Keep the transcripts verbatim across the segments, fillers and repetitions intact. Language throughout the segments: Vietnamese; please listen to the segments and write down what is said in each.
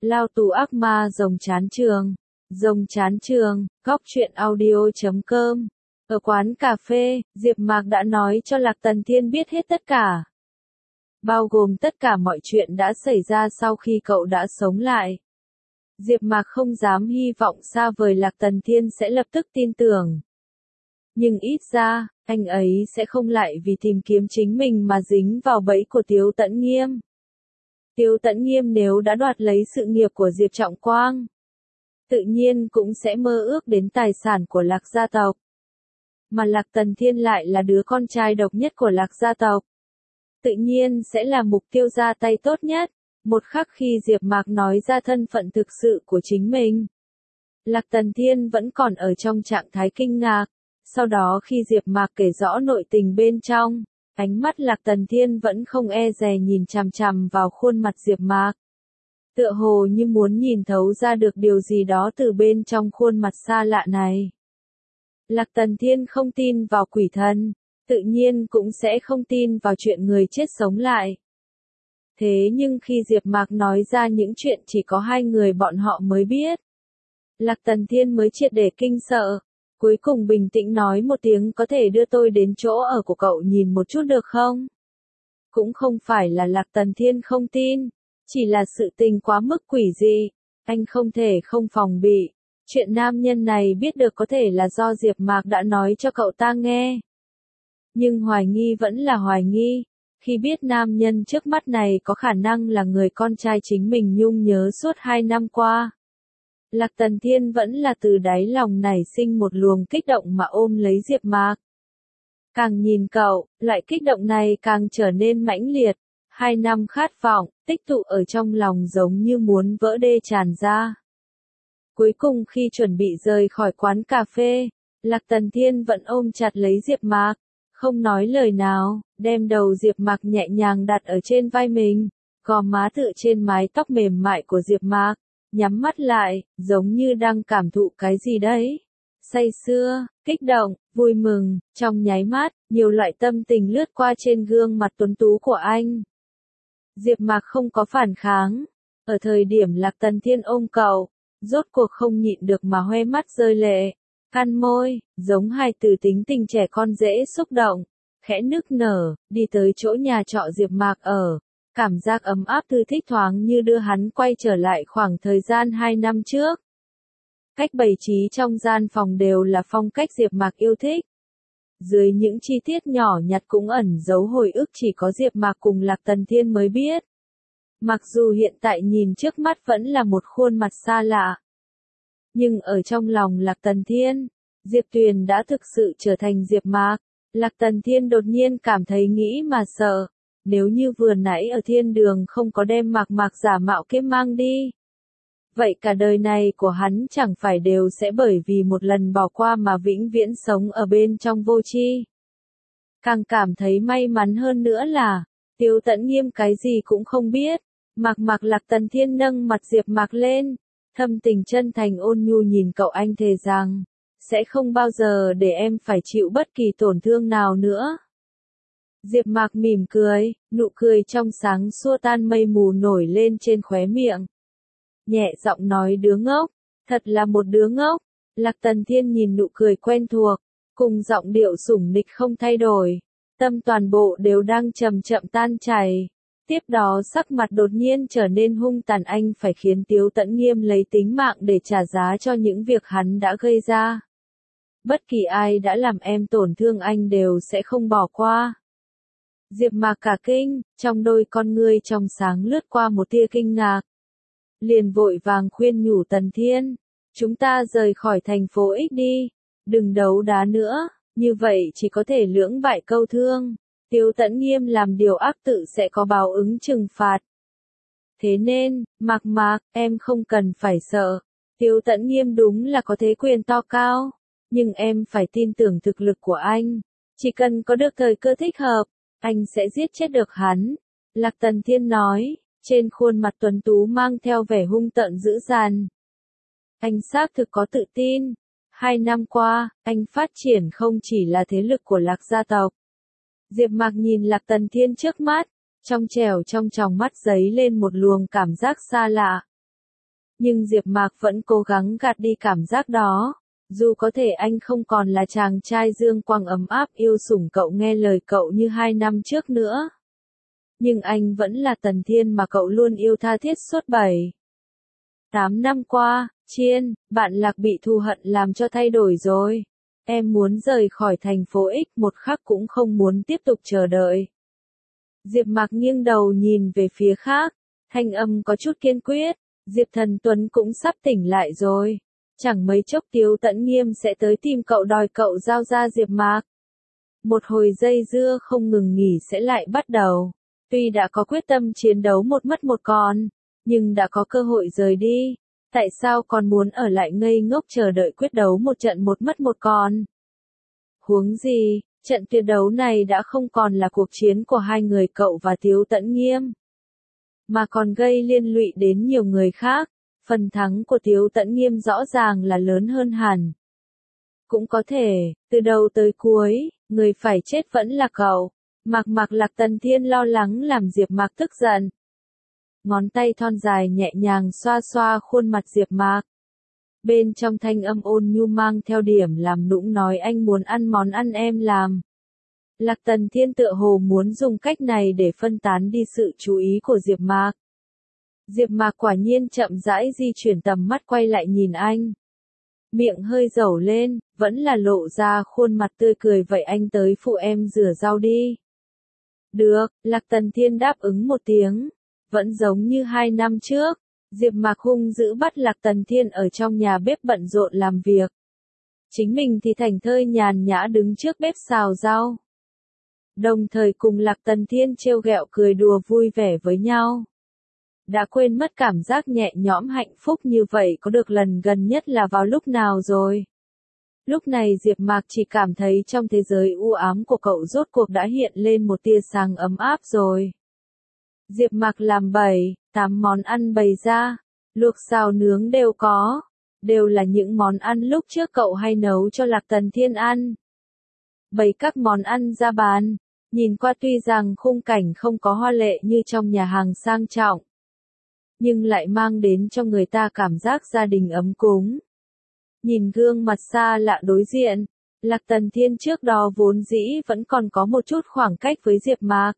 Lao tù ác ma rồng chán trường. Rồng chán trường, góc truyện audio.com. Ở quán cà phê, Diệp Mạc đã nói cho Lạc Tần Thiên biết hết tất cả. Bao gồm tất cả mọi chuyện đã xảy ra sau khi cậu đã sống lại. Diệp Mạc không dám hy vọng xa vời Lạc Tần Thiên sẽ lập tức tin tưởng. Nhưng ít ra, anh ấy sẽ không lại vì tìm kiếm chính mình mà dính vào bẫy của Tiếu Tẫn Nghiêm. Tiếu Tẫn Nghiêm nếu đã đoạt lấy sự nghiệp của Diệp Trọng Quang, tự nhiên cũng sẽ mơ ước đến tài sản của Lạc gia tộc. Mà Lạc Tần Thiên lại là đứa con trai độc nhất của Lạc gia tộc, tự nhiên sẽ là mục tiêu ra tay tốt nhất. Một khắc khi Diệp Mạc nói ra thân phận thực sự của chính mình, Lạc Tần Thiên vẫn còn ở trong trạng thái kinh ngạc. Sau đó khi Diệp Mạc kể rõ nội tình bên trong, ánh mắt Lạc Tần Thiên vẫn không e dè nhìn chằm chằm vào khuôn mặt Diệp Mạc. Tựa hồ như muốn nhìn thấu ra được điều gì đó từ bên trong khuôn mặt xa lạ này. Lạc Tần Thiên không tin vào quỷ thần, tự nhiên cũng sẽ không tin vào chuyện người chết sống lại. Thế nhưng khi Diệp Mạc nói ra những chuyện chỉ có hai người bọn họ mới biết, Lạc Tần Thiên mới triệt để kinh sợ. Cuối cùng bình tĩnh nói một tiếng, có thể đưa tôi đến chỗ ở của cậu nhìn một chút được không? Cũng không phải là Lạc Tần Thiên không tin, chỉ là sự tình quá mức quỷ dị, anh không thể không phòng bị. Chuyện nam nhân này biết được có thể là do Diệp Mạc đã nói cho cậu ta nghe. Nhưng hoài nghi vẫn là hoài nghi, khi biết nam nhân trước mắt này có khả năng là người con trai chính mình nhung nhớ suốt hai năm qua. Lạc Tần Thiên vẫn là từ đáy lòng nảy sinh một luồng kích động mà ôm lấy Diệp Mạc. Càng nhìn cậu, loại kích động này càng trở nên mãnh liệt. Hai năm khát vọng, tích tụ ở trong lòng giống như muốn vỡ đê tràn ra. Cuối cùng khi chuẩn bị rời khỏi quán cà phê, Lạc Tần Thiên vẫn ôm chặt lấy Diệp Mạc, không nói lời nào, đem đầu Diệp Mạc nhẹ nhàng đặt ở trên vai mình, gò má tựa trên mái tóc mềm mại của Diệp Mạc. Nhắm mắt lại, giống như đang cảm thụ cái gì đấy. Say sưa, kích động, vui mừng, trong nháy mắt, nhiều loại tâm tình lướt qua trên gương mặt tuấn tú của anh. Diệp Mạc không có phản kháng. Ở thời điểm Lạc Tần Thiên ôm cậu, rốt cuộc không nhịn được mà hoe mắt rơi lệ. Cắn môi, giống hài tử tính tình trẻ con dễ xúc động, khẽ nức nở, đi tới chỗ nhà trọ Diệp Mạc ở. Cảm giác ấm áp thư thích thoáng như đưa hắn quay trở lại khoảng thời gian hai năm trước. Cách bày trí trong gian phòng đều là phong cách Diệp Mạc yêu thích. Dưới những chi tiết nhỏ nhặt cũng ẩn giấu hồi ức chỉ có Diệp Mạc cùng Lạc Tần Thiên mới biết. Mặc dù hiện tại nhìn trước mắt vẫn là một khuôn mặt xa lạ, nhưng ở trong lòng Lạc Tần Thiên, Diệp Tuyền đã thực sự trở thành Diệp Mạc. Lạc Tần Thiên đột nhiên cảm thấy nghĩ mà sợ. Nếu như vừa nãy ở thiên đường không có đem Mạc Mạc giả mạo kiếp mang đi, vậy cả đời này của hắn chẳng phải đều sẽ bởi vì một lần bỏ qua mà vĩnh viễn sống ở bên trong vô tri. Càng cảm thấy may mắn hơn nữa là, Tiếu Tẫn Nghiêm cái gì cũng không biết. Mạc Mạc Lạc Tần Thiên nâng mặt Diệp Mạc lên, thâm tình chân thành ôn nhu nhìn cậu, anh thề rằng sẽ không bao giờ để em phải chịu bất kỳ tổn thương nào nữa. Diệp Mạc mỉm cười, nụ cười trong sáng xua tan mây mù nổi lên trên khóe miệng. Nhẹ giọng nói, đứa ngốc, thật là một đứa ngốc. Lạc Tần Thiên nhìn nụ cười quen thuộc, cùng giọng điệu sủng nịch không thay đổi, tâm toàn bộ đều đang chậm chậm tan chảy. Tiếp đó sắc mặt đột nhiên trở nên hung tàn, anh phải khiến Tiếu Tẫn Nghiêm lấy tính mạng để trả giá cho những việc hắn đã gây ra. Bất kỳ ai đã làm em tổn thương anh đều sẽ không bỏ qua. Diệp Mạc cả kinh, trong đôi con ngươi trong sáng lướt qua một tia kinh ngạc. Liền vội vàng khuyên nhủ Tần Thiên, chúng ta rời khỏi thành phố X đi, đừng đấu đá nữa, như vậy chỉ có thể lưỡng bại câu thương. Tiếu Tẫn Nghiêm làm điều ác tự sẽ có báo ứng trừng phạt. Thế nên, Mạc Mạc, em không cần phải sợ. Tiếu Tẫn Nghiêm đúng là có thế quyền to cao, nhưng em phải tin tưởng thực lực của anh. Chỉ cần có được thời cơ thích hợp, anh sẽ giết chết được hắn. Lạc Tần Thiên nói, trên khuôn mặt tuấn tú mang theo vẻ hung tợn dữ dằn. Anh xác thực có tự tin. Hai năm qua, anh phát triển không chỉ là thế lực của Lạc gia tộc. Diệp Mạc nhìn Lạc Tần Thiên trước mắt, trong trẻo trong tròng mắt giấy lên một luồng cảm giác xa lạ. Nhưng Diệp Mạc vẫn cố gắng gạt đi cảm giác đó. Dù có thể anh không còn là chàng trai dương quang ấm áp yêu sủng cậu nghe lời cậu như hai năm trước nữa. Nhưng anh vẫn là Tần Thiên mà cậu luôn yêu tha thiết suốt bảy, tám năm qua. Chiên, bạn Lạc bị thù hận làm cho thay đổi rồi. Em muốn rời khỏi thành phố X một khắc cũng không muốn tiếp tục chờ đợi. Diệp Mạc nghiêng đầu nhìn về phía khác, thanh âm có chút kiên quyết. Diệp Thần Tuấn cũng sắp tỉnh lại rồi. Chẳng mấy chốc Tiếu Tẫn Nghiêm sẽ tới tìm cậu đòi cậu giao ra Diệp Mạc. Một hồi dây dưa không ngừng nghỉ sẽ lại bắt đầu. Tuy đã có quyết tâm chiến đấu một mất một còn, nhưng đã có cơ hội rời đi. Tại sao còn muốn ở lại ngây ngốc chờ đợi quyết đấu một trận một mất một còn? Huống gì, trận tuyệt đấu này đã không còn là cuộc chiến của hai người cậu và Tiếu Tẫn Nghiêm, mà còn gây liên lụy đến nhiều người khác. Phần thắng của Tiếu Tẫn Nghiêm rõ ràng là lớn hơn hẳn. Cũng có thể, từ đầu tới cuối, người phải chết vẫn là cậu. Mạc Mạc Lạc Tần Thiên lo lắng làm Diệp Mạc tức giận. Ngón tay thon dài nhẹ nhàng xoa xoa khuôn mặt Diệp Mạc. Bên trong thanh âm ôn nhu mang theo điểm làm nũng nói anh muốn ăn món ăn em làm. Lạc Tần Thiên tựa hồ muốn dùng cách này để phân tán đi sự chú ý của Diệp Mạc. Diệp Mạc quả nhiên chậm rãi di chuyển tầm mắt quay lại nhìn anh. Miệng hơi dẩu lên, vẫn là lộ ra khuôn mặt tươi cười vậy anh tới phụ em rửa rau đi. Được, Lạc Tần Thiên đáp ứng một tiếng. Vẫn giống như hai năm trước, Diệp Mạc hung dữ bắt Lạc Tần Thiên ở trong nhà bếp bận rộn làm việc. Chính mình thì thảnh thơi nhàn nhã đứng trước bếp xào rau. Đồng thời cùng Lạc Tần Thiên trêu ghẹo cười đùa vui vẻ với nhau. Đã quên mất cảm giác nhẹ nhõm hạnh phúc như vậy có được lần gần nhất là vào lúc nào rồi. Lúc này Diệp Mạc chỉ cảm thấy trong thế giới u ám của cậu rốt cuộc đã hiện lên một tia sáng ấm áp rồi. Diệp Mạc làm bảy, tám món ăn bày ra, luộc xào nướng đều có, đều là những món ăn lúc trước cậu hay nấu cho Lạc Tần Thiên ăn. Bày các món ăn ra bàn, nhìn qua tuy rằng khung cảnh không có hoa lệ như trong nhà hàng sang trọng, nhưng lại mang đến cho người ta cảm giác gia đình ấm cúng. Nhìn gương mặt xa lạ đối diện, Lạc Tần Thiên trước đó vốn dĩ vẫn còn có một chút khoảng cách với Diệp Mạc.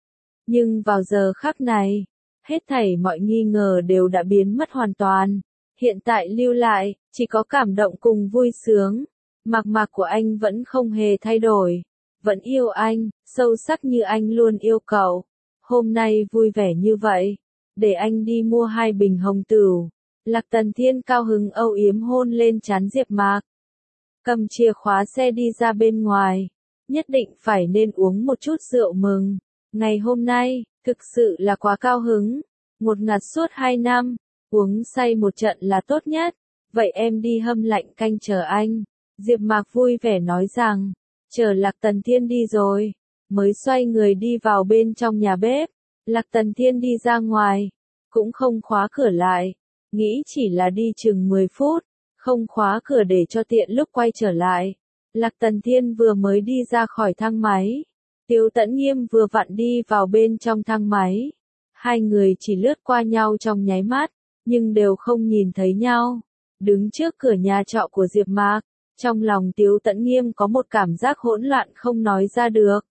Nhưng vào giờ khắc này, hết thảy mọi nghi ngờ đều đã biến mất hoàn toàn. Hiện tại lưu lại, chỉ có cảm động cùng vui sướng. Mạc Mạc của anh vẫn không hề thay đổi. Vẫn yêu anh, sâu sắc như anh luôn yêu cậu. Hôm nay vui vẻ như vậy. Để anh đi mua hai bình hồng tửu. Lạc Tần Thiên cao hứng âu yếm hôn lên trán Diệp Mạc. Cầm chìa khóa xe đi ra bên ngoài. Nhất định phải nên uống một chút rượu mừng. Ngày hôm nay, thực sự là quá cao hứng. Một ngạt suốt hai năm, uống say một trận là tốt nhất. Vậy em đi hâm lạnh canh chờ anh. Diệp Mạc vui vẻ nói rằng, chờ Lạc Tần Thiên đi rồi, mới xoay người đi vào bên trong nhà bếp. Lạc Tần Thiên đi ra ngoài, cũng không khóa cửa lại, nghĩ chỉ là đi chừng mười phút, không khóa cửa để cho tiện lúc quay trở lại. Lạc Tần Thiên vừa mới đi ra khỏi thang máy, Tiếu Tẫn Nghiêm vừa vặn đi vào bên trong thang máy. Hai người chỉ lướt qua nhau trong nháy mắt, nhưng đều không nhìn thấy nhau. Đứng trước cửa nhà trọ của Diệp Mạc, trong lòng Tiếu Tẫn Nghiêm có một cảm giác hỗn loạn không nói ra được.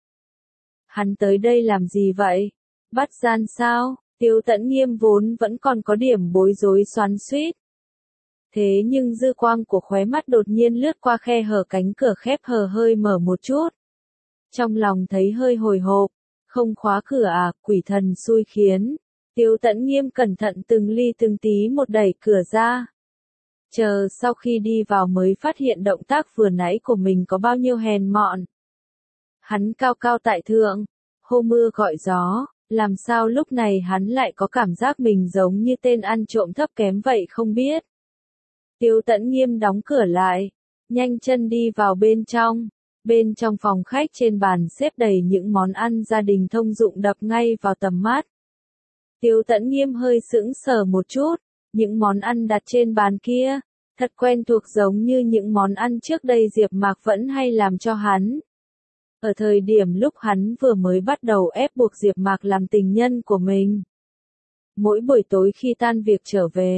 Hắn tới đây làm gì vậy? Bắt gian sao? Tiếu Tẫn Nghiêm vốn vẫn còn có điểm bối rối xoắn xuýt. Thế nhưng dư quang của khóe mắt đột nhiên lướt qua khe hở cánh cửa khép hờ hơi mở một chút. Trong lòng thấy hơi hồi hộp, không khóa cửa à, quỷ thần xui khiến. Tiếu Tẫn Nghiêm cẩn thận từng ly từng tí một đẩy cửa ra. Chờ sau khi đi vào mới phát hiện động tác vừa nãy của mình có bao nhiêu hèn mọn. Hắn cao cao tại thượng, hô mưa gọi gió, làm sao lúc này hắn lại có cảm giác mình giống như tên ăn trộm thấp kém vậy không biết. Tiếu Tẫn Nghiêm đóng cửa lại, nhanh chân đi vào bên trong. Bên trong phòng khách trên bàn xếp đầy những món ăn gia đình thông dụng đập ngay vào tầm mắt. Tiếu Tẫn Nghiêm hơi sững sờ một chút, những món ăn đặt trên bàn kia, thật quen thuộc giống như những món ăn trước đây Diệp Mạc vẫn hay làm cho hắn. Ở thời điểm lúc hắn vừa mới bắt đầu ép buộc Diệp Mạc làm tình nhân của mình. Mỗi buổi tối khi tan việc trở về,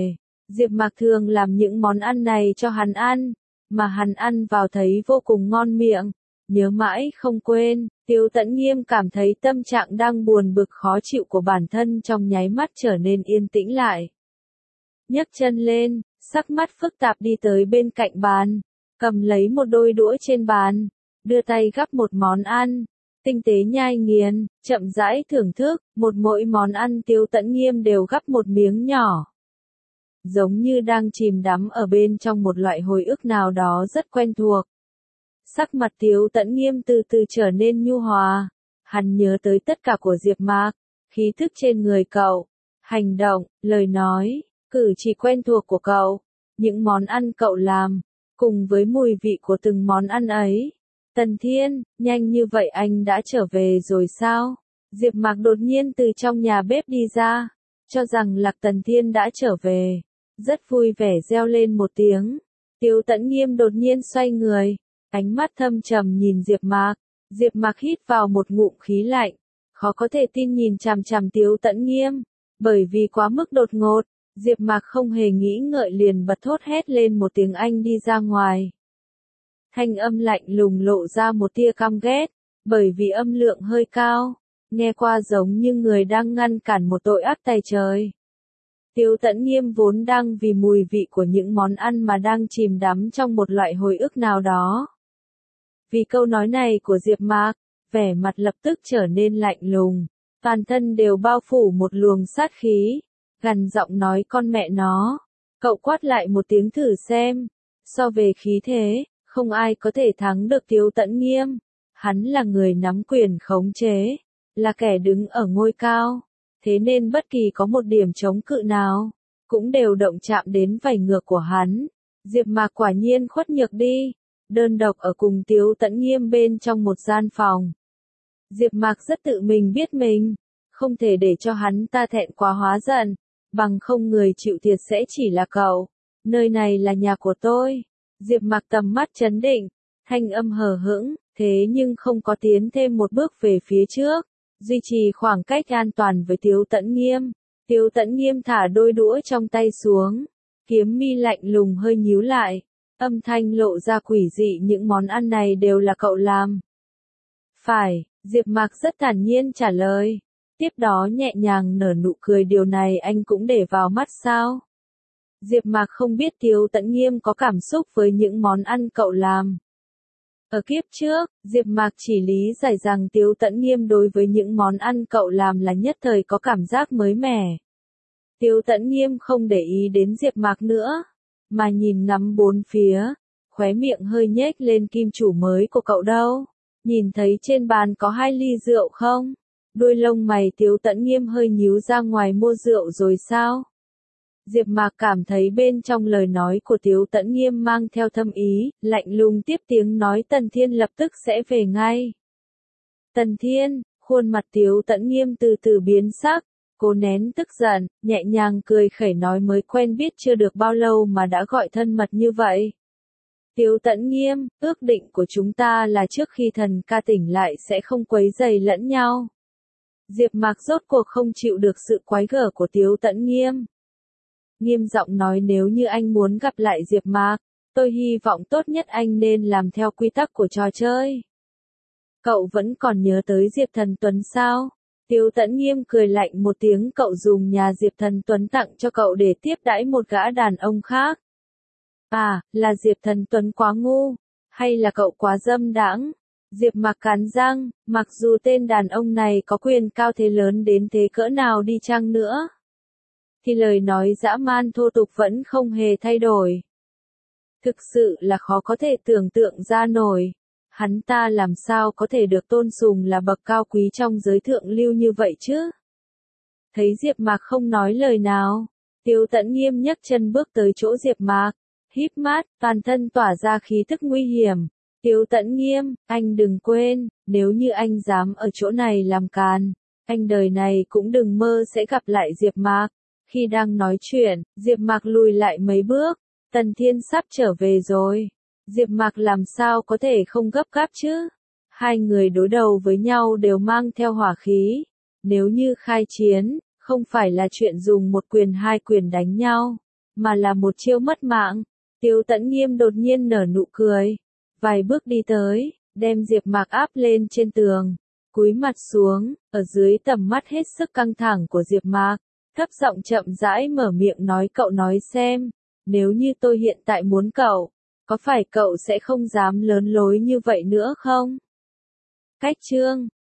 Diệp Mạc thường làm những món ăn này cho hắn ăn, mà hắn ăn vào thấy vô cùng ngon miệng, nhớ mãi không quên. Tiêu Tẫn Nghiêm cảm thấy tâm trạng đang buồn bực khó chịu của bản thân trong nháy mắt trở nên yên tĩnh lại. Nhấc chân lên, sắc mắt phức tạp đi tới bên cạnh bàn, cầm lấy một đôi đũa trên bàn, đưa tay gắp một món ăn, tinh tế nhai nghiền, chậm rãi thưởng thức, một mỗi món ăn Tiêu Tẫn Nghiêm đều gắp một miếng nhỏ. Giống như đang chìm đắm ở bên trong một loại hồi ức nào đó rất quen thuộc. Sắc mặt Tiêu Tẫn Nghiêm từ từ trở nên nhu hòa, hắn nhớ tới tất cả của Diệp Mạc, khí thức trên người cậu, hành động, lời nói, cử chỉ quen thuộc của cậu, những món ăn cậu làm, cùng với mùi vị của từng món ăn ấy. Tần Thiên, nhanh như vậy anh đã trở về rồi sao? Diệp Mạc đột nhiên từ trong nhà bếp đi ra, cho rằng Lạc Tần Thiên đã trở về, rất vui vẻ reo lên một tiếng. Tiêu Tẫn Nghiêm đột nhiên xoay người, ánh mắt thâm trầm nhìn Diệp Mạc. Diệp Mạc hít vào một ngụm khí lạnh, khó có thể tin nhìn chằm chằm Tiêu Tẫn Nghiêm, bởi vì quá mức đột ngột, Diệp Mạc không hề nghĩ ngợi liền bật thốt hét lên một tiếng anh đi ra ngoài. Thanh âm lạnh lùng lộ ra một tia căm ghét, bởi vì âm lượng hơi cao, nghe qua giống như người đang ngăn cản một tội ác tày trời. Tiêu Tẫn Nghiêm vốn đang vì mùi vị của những món ăn mà đang chìm đắm trong một loại hồi ức nào đó. Vì câu nói này của Diệp Mạc, vẻ mặt lập tức trở nên lạnh lùng, toàn thân đều bao phủ một luồng sát khí, gằn giọng nói con mẹ nó. Cậu quát lại một tiếng thử xem, so về khí thế, không ai có thể thắng được Tiêu Tẫn Nghiêm. Hắn là người nắm quyền khống chế, là kẻ đứng ở ngôi cao, thế nên bất kỳ có một điểm chống cự nào, cũng đều động chạm đến vảy ngược của hắn. Diệp Mạc quả nhiên khuất nhược đi, đơn độc ở cùng Tiêu Tẫn Nghiêm bên trong một gian phòng. Diệp Mạc rất tự mình biết mình, không thể để cho hắn ta thẹn quá hóa giận, bằng không người chịu thiệt sẽ chỉ là cậu. Nơi này là nhà của tôi. Diệp Mạc tầm mắt trấn định, thanh âm hờ hững, thế nhưng không có tiến thêm một bước về phía trước, duy trì khoảng cách an toàn với Tiêu Tẫn Nghiêm. Tiêu Tẫn Nghiêm thả đôi đũa trong tay xuống, kiếm mi lạnh lùng hơi nhíu lại, âm thanh lộ ra quỷ dị, những món ăn này đều là cậu làm. Phải, Diệp Mạc rất thản nhiên trả lời, tiếp đó nhẹ nhàng nở nụ cười, điều này anh cũng để vào mắt sao? Diệp Mạc không biết Tiêu Tẫn Nghiêm có cảm xúc với những món ăn cậu làm. Ở kiếp trước, Diệp Mạc chỉ lý giải rằng Tiêu Tẫn Nghiêm đối với những món ăn cậu làm là nhất thời có cảm giác mới mẻ. Tiêu Tẫn Nghiêm không để ý đến Diệp Mạc nữa, mà nhìn ngắm bốn phía, khóe miệng hơi nhếch lên, kim chủ mới của cậu đâu? Nhìn thấy trên bàn có hai ly rượu không? Đuôi lông mày Tiêu Tẫn Nghiêm hơi nhíu ra, ngoài mua rượu rồi sao? Diệp Mạc cảm thấy bên trong lời nói của Tiêu Tẫn Nghiêm mang theo thâm ý, lạnh lùng tiếp tiếng nói Tần Thiên lập tức sẽ về ngay. Tần Thiên, khuôn mặt Tiêu Tẫn Nghiêm từ từ biến sắc, cố nén tức giận, nhẹ nhàng cười khẩy nói mới quen biết chưa được bao lâu mà đã gọi thân mật như vậy. Tiêu Tẫn Nghiêm, ước định của chúng ta là trước khi thần ca tỉnh lại sẽ không quấy rầy lẫn nhau. Diệp Mạc rốt cuộc không chịu được sự quái gở của Tiêu Tẫn Nghiêm. Nghiêm giọng nói, nếu như anh muốn gặp lại Diệp Mạc, tôi hy vọng tốt nhất anh nên làm theo quy tắc của trò chơi. Cậu vẫn còn nhớ tới Diệp Thần Tuấn sao? Tiêu Tẫn Nghiêm cười lạnh một tiếng, cậu dùng nhà Diệp Thần Tuấn tặng cho cậu để tiếp đãi một gã đàn ông khác. À, là Diệp Thần Tuấn quá ngu, hay là cậu quá dâm đãng? Diệp Mạc cắn răng, mặc dù tên đàn ông này có quyền cao thế lớn đến thế cỡ nào đi chăng nữa, thì lời nói dã man thô tục vẫn không hề thay đổi. Thực sự là khó có thể tưởng tượng ra nổi, hắn ta làm sao có thể được tôn sùng là bậc cao quý trong giới thượng lưu như vậy chứ? Thấy Diệp Mạc không nói lời nào, Tiêu Tẫn Nghiêm nhấc chân bước tới chỗ Diệp Mạc, híp mắt, toàn thân tỏa ra khí tức nguy hiểm. Tiêu Tẫn Nghiêm, anh đừng quên, nếu như anh dám ở chỗ này làm càn, anh đời này cũng đừng mơ sẽ gặp lại Diệp Mạc. Khi đang nói chuyện, Diệp Mạc lùi lại mấy bước, Tần Thiên sắp trở về rồi. Diệp Mạc làm sao có thể không gấp gáp chứ? Hai người đối đầu với nhau đều mang theo hỏa khí. Nếu như khai chiến, không phải là chuyện dùng một quyền hai quyền đánh nhau, mà là một chiêu mất mạng. Tiêu Tẫn Nghiêm đột nhiên nở nụ cười, vài bước đi tới, đem Diệp Mạc áp lên trên tường, cúi mặt xuống, ở dưới tầm mắt hết sức căng thẳng của Diệp Mạc, thấp giọng chậm rãi mở miệng nói, cậu nói xem, nếu như tôi hiện tại muốn cậu, có phải cậu sẽ không dám lớn lối như vậy nữa không? Cách chương